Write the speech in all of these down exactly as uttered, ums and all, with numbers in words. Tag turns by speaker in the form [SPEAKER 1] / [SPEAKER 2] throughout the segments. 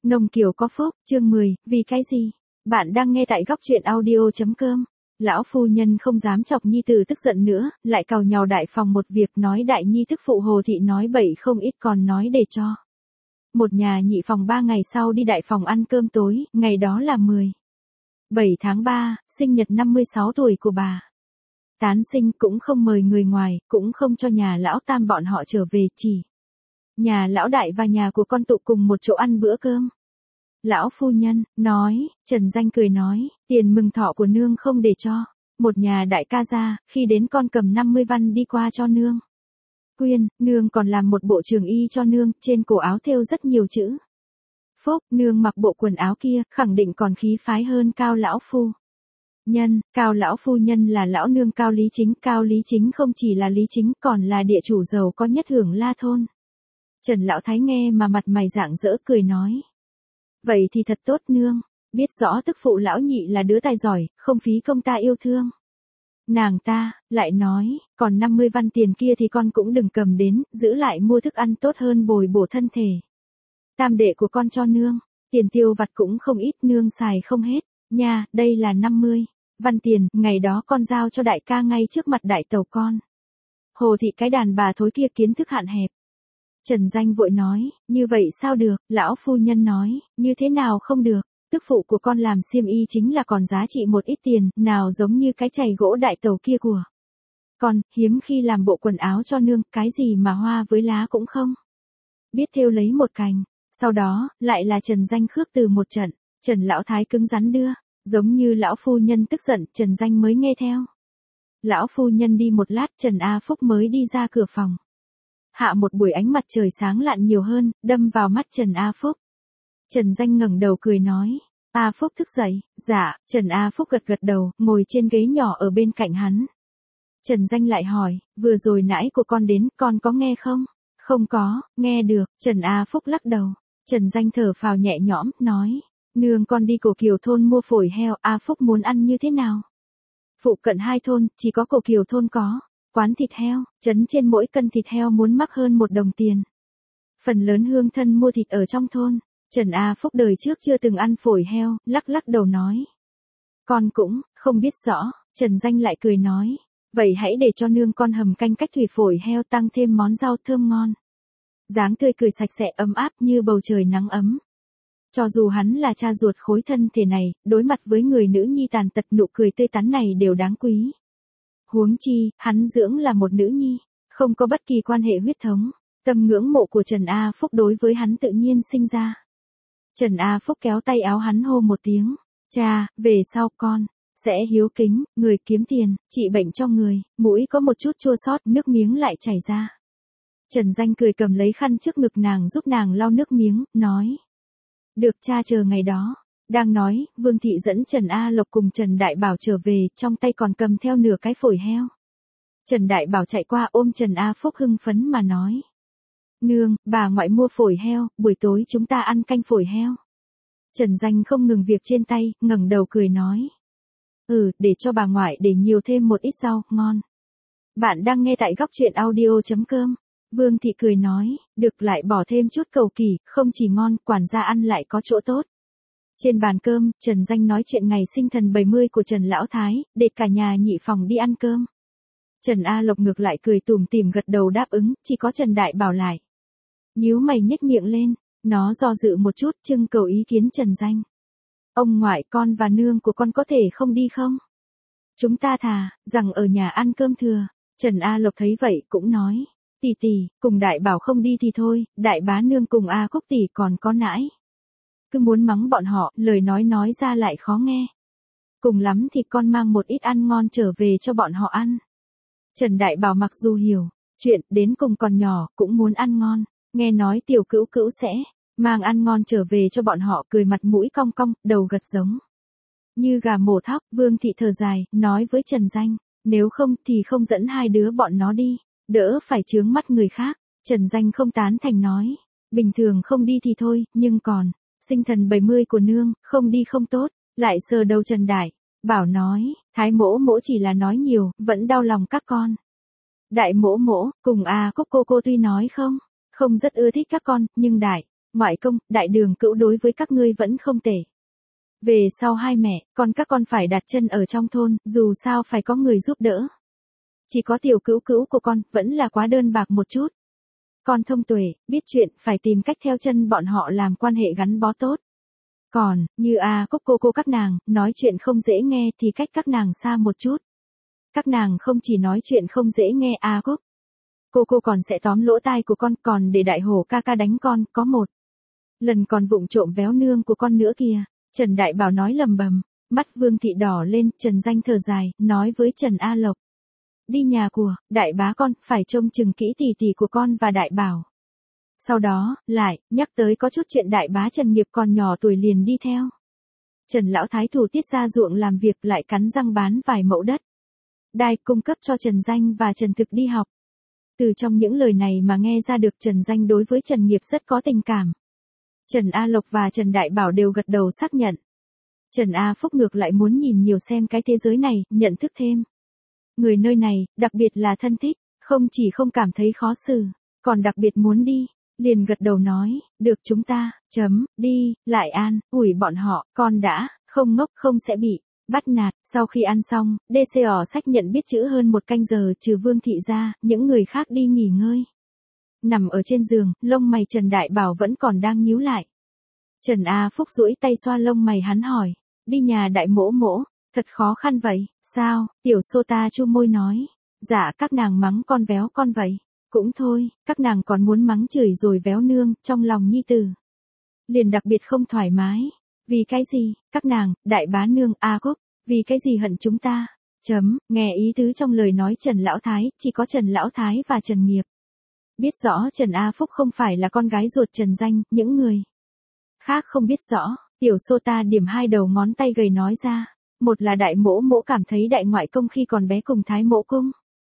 [SPEAKER 1] Nông Kiều có phúc, chương mười, vì cái gì? Bạn đang nghe tại góc truyện audio.com. Lão phu nhân không dám chọc nhi tử tức giận nữa, lại càu nhàu đại phòng một việc nói đại nhi tức phụ Hồ Thị nói bậy không ít còn nói để cho. Một nhà nhị phòng ba ngày sau đi đại phòng ăn cơm tối, ngày đó là mười bảy tháng ba, sinh nhật năm mươi sáu tuổi của bà. Tán sinh cũng không mời người ngoài, cũng không cho nhà lão tam bọn họ trở về, chỉ nhà lão đại và nhà của con tụ cùng một chỗ ăn bữa cơm. Lão phu nhân, nói, Trần Danh cười nói, tiền mừng thọ của nương không để cho. Một nhà đại ca ra, khi đến con cầm năm mươi văn đi qua cho nương. Quyên, nương còn làm một bộ trường y cho nương, trên cổ áo thêu rất nhiều chữ. Phúc, nương mặc bộ quần áo kia, khẳng định còn khí phái hơn Cao lão phu nhân. Cao lão phu nhân là lão nương Cao Lý Chính. Cao Lý Chính không chỉ là Lý Chính, còn là địa chủ giàu có nhất hưởng La thôn. Trần lão thái nghe mà mặt mày rạng rỡ cười nói. Vậy thì thật tốt nương, biết rõ tức phụ lão nhị là đứa tài giỏi, không phí công ta yêu thương. Nàng ta, lại nói, còn năm mươi văn tiền kia thì con cũng đừng cầm đến, giữ lại mua thức ăn tốt hơn bồi bổ thân thể. Tam đệ của con cho nương, tiền tiêu vặt cũng không ít nương xài không hết, nha, đây là năm mươi văn tiền, ngày đó con giao cho đại ca ngay trước mặt đại tàu con. Hồ Thị cái đàn bà thối kia kiến thức hạn hẹp. Trần Danh vội nói, như vậy sao được, lão phu nhân nói, như thế nào không được, tức phụ của con làm xiêm y chính là còn giá trị một ít tiền, nào giống như cái chày gỗ đại tàu kia của con, hiếm khi làm bộ quần áo cho nương, cái gì mà hoa với lá cũng không biết thêu lấy một cành. Sau đó, lại là Trần Danh khước từ một trận, Trần lão thái cứng rắn đưa, giống như lão phu nhân tức giận, Trần Danh mới nghe theo. Lão phu nhân đi một lát, Trần A Phúc mới đi ra cửa phòng. Hạ một buổi ánh mặt trời sáng lạn nhiều hơn, đâm vào mắt Trần A Phúc. Trần Danh ngẩng đầu cười nói, A Phúc thức dậy, dạ, Trần A Phúc gật gật đầu, ngồi trên ghế nhỏ ở bên cạnh hắn. Trần Danh lại hỏi, vừa rồi nãy của con đến, con có nghe không? Không có, nghe được, Trần A Phúc lắc đầu. Trần Danh thở phào nhẹ nhõm, nói, nương con đi Cổ Kiều thôn mua phổi heo, A Phúc muốn ăn như thế nào? Phụ cận hai thôn, chỉ có Cổ Kiều thôn có quán thịt heo, trấn trên mỗi cân thịt heo muốn mắc hơn một đồng tiền. Phần lớn hương thân mua thịt ở trong thôn. Trần A Phúc đời trước chưa từng ăn phổi heo, lắc lắc đầu nói. Con cũng, không biết rõ, Trần Danh lại cười nói. Vậy hãy để cho nương con hầm canh cách thủy phổi heo tăng thêm món rau thơm ngon. Dáng tươi cười sạch sẽ ấm áp như bầu trời nắng ấm. Cho dù hắn là cha ruột khối thân thể này, đối mặt với người nữ nhi tàn tật nụ cười tươi tắn này đều đáng quý. Huống chi, hắn dưỡng là một nữ nhi, không có bất kỳ quan hệ huyết thống, tâm ngưỡng mộ của Trần A Phúc đối với hắn tự nhiên sinh ra. Trần A Phúc kéo tay áo hắn hô một tiếng, cha, về sau con sẽ hiếu kính, người kiếm tiền, trị bệnh cho người, mũi có một chút chua xót, nước miếng lại chảy ra. Trần Danh cười cầm lấy khăn trước ngực nàng giúp nàng lau nước miếng, nói. Được cha chờ ngày đó. Đang nói, Vương Thị dẫn Trần A Lộc cùng Trần Đại Bảo trở về, trong tay còn cầm theo nửa cái phổi heo. Trần Đại Bảo chạy qua ôm Trần A Phúc hưng phấn mà nói. Nương, bà ngoại mua phổi heo, buổi tối chúng ta ăn canh phổi heo. Trần Danh không ngừng việc trên tay, ngẩng đầu cười nói. Ừ, để cho bà ngoại để nhiều thêm một ít rau, ngon. Bạn đang nghe tại góc truyện audio.com. Vương Thị cười nói, được lại bỏ thêm chút cầu kỳ, không chỉ ngon, quản gia ăn lại có chỗ tốt. Trên bàn cơm, Trần Danh nói chuyện ngày sinh thần bảy mươi của Trần Lão Thái, để cả nhà nhị phòng đi ăn cơm. Trần A Lộc ngược lại cười tủm tỉm gật đầu đáp ứng, chỉ có Trần Đại Bảo lại. Nhíu mày nhếch miệng lên, nó do dự một chút trưng cầu ý kiến Trần Danh. Ông ngoại con và nương của con có thể không đi không? Chúng ta thà, rằng ở nhà ăn cơm thừa. Trần A Lộc thấy vậy cũng nói, tỷ tỷ, cùng Đại Bảo không đi thì thôi, Đại bá nương cùng A Cúc tỷ còn có nãi. Cứ muốn mắng bọn họ, lời nói nói ra lại khó nghe. Cùng lắm thì con mang một ít ăn ngon trở về cho bọn họ ăn. Trần Đại Bảo mặc dù hiểu chuyện, đến cùng còn nhỏ, cũng muốn ăn ngon. Nghe nói tiểu cữu cữu sẽ mang ăn ngon trở về cho bọn họ, cười mặt mũi cong cong, đầu gật giống như gà mổ thóc. Vương Thị thở dài, nói với Trần Danh, nếu không thì không dẫn hai đứa bọn nó đi, đỡ phải chướng mắt người khác. Trần Danh không tán thành nói, bình thường không đi thì thôi, nhưng còn sinh thần bảy mươi của nương, không đi không tốt. Lại sờ đầu Trần Đại Bảo nói, Thái mỗ mỗ chỉ là nói nhiều, vẫn đau lòng các con. Đại mỗ mỗ, cùng A Cúc cô cô tuy nói không, không rất ưa thích các con, nhưng Đại ngoại công, đại đường cữu đối với các ngươi vẫn không tệ. Về sau hai mẹ, con các con phải đặt chân ở trong thôn, dù sao phải có người giúp đỡ. Chỉ có tiểu cữu cữu của con, vẫn là quá đơn bạc một chút. Con thông tuệ, biết chuyện, phải tìm cách theo chân bọn họ làm quan hệ gắn bó tốt. Còn, như A Cúc cô cô các nàng, nói chuyện không dễ nghe thì cách các nàng xa một chút. Các nàng không chỉ nói chuyện không dễ nghe A Cúc. Cô cô còn sẽ tóm lỗ tai của con, còn để đại hổ ca ca đánh con, có một lần còn vụng trộm véo nương của con nữa kìa. Trần Đại Bảo nói lầm bầm, mắt Vương Thị đỏ lên, Trần Danh thở dài, nói với Trần A Lộc. Đi nhà của, đại bá con, phải trông chừng kỹ tỷ tỷ của con và Đại Bảo. Sau đó, lại, nhắc tới có chút chuyện đại bá Trần Nghiệp còn nhỏ tuổi liền đi theo. Trần Lão Thái thủ tiết ra ruộng làm việc lại cắn răng bán vài mẫu đất. Đai cung cấp cho Trần Danh và Trần Thực đi học. Từ trong những lời này mà nghe ra được Trần Danh đối với Trần Nghiệp rất có tình cảm. Trần A Lộc và Trần Đại Bảo đều gật đầu xác nhận. Trần A Phúc ngược lại muốn nhìn nhiều xem cái thế giới này, nhận thức thêm. Người nơi này, đặc biệt là thân thích, không chỉ không cảm thấy khó xử, còn đặc biệt muốn đi, liền gật đầu nói, được chúng ta, chấm, đi, lại an, ủi bọn họ, con đã, không ngốc không sẽ bị bắt nạt. Sau khi ăn xong, đê xê o sách nhận biết chữ hơn một canh giờ trừ Vương Thị ra, những người khác đi nghỉ ngơi. Nằm ở trên giường, lông mày Trần Đại Bảo vẫn còn đang nhíu lại. Trần A Phúc duỗi tay xoa lông mày hắn hỏi, đi nhà đại mỗ mỗ, thật khó khăn vậy, sao, tiểu Sô ta chu môi nói, dạ các nàng mắng con véo con vậy, cũng thôi, các nàng còn muốn mắng chửi rồi véo nương, trong lòng nhi tử. Liền đặc biệt không thoải mái, vì cái gì, các nàng, đại bá nương, A Cúc, vì cái gì hận chúng ta, chấm, nghe ý tứ trong lời nói Trần Lão Thái, chỉ có Trần Lão Thái và Trần Nghiệp. Biết rõ Trần A Phúc không phải là con gái ruột Trần Danh, những người khác không biết rõ, tiểu Sô ta điểm hai đầu ngón tay gầy nói ra, một là đại mỗ mỗ cảm thấy đại ngoại công khi còn bé cùng thái mỗ cung.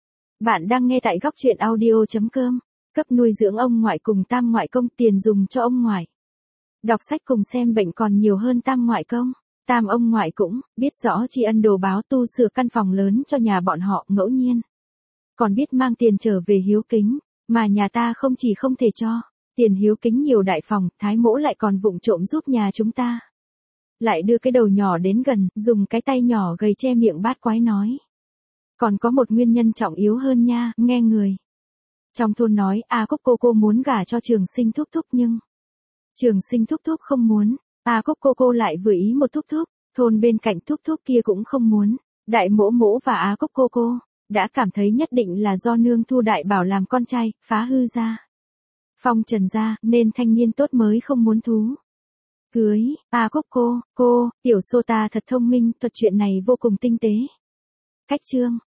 [SPEAKER 1] Bạn đang nghe tại góc truyện audio.com, cấp nuôi dưỡng ông ngoại cùng tam ngoại công tiền dùng cho ông ngoại. Đọc sách cùng xem bệnh còn nhiều hơn tam ngoại công, tam ông ngoại cũng, biết rõ tri ân đồ báo tu sửa căn phòng lớn cho nhà bọn họ ngẫu nhiên. Còn biết mang tiền trở về hiếu kính, mà nhà ta không chỉ không thể cho, tiền hiếu kính nhiều đại phòng, thái mỗ lại còn vụng trộm giúp nhà chúng ta. Lại đưa cái đầu nhỏ đến gần, dùng cái tay nhỏ gầy che miệng bát quái nói. Còn có một nguyên nhân trọng yếu hơn nha, nghe người trong thôn nói, A Cúc cô cô muốn gả cho Trường Sinh thúc thúc nhưng Trường Sinh thúc thúc không muốn, A Cúc cô cô lại vừa ý một thúc thúc, thôn bên cạnh thúc thúc kia cũng không muốn, đại mỗ mỗ và A Cúc cô cô đã cảm thấy nhất định là do nương thu Đại Bảo làm con trai, phá hư ra phong Trần gia, nên thanh niên tốt mới không muốn thú cưới. A Cúc cô, cô, tiểu Sô ta thật thông minh, thuật chuyện này vô cùng tinh tế. Cách chương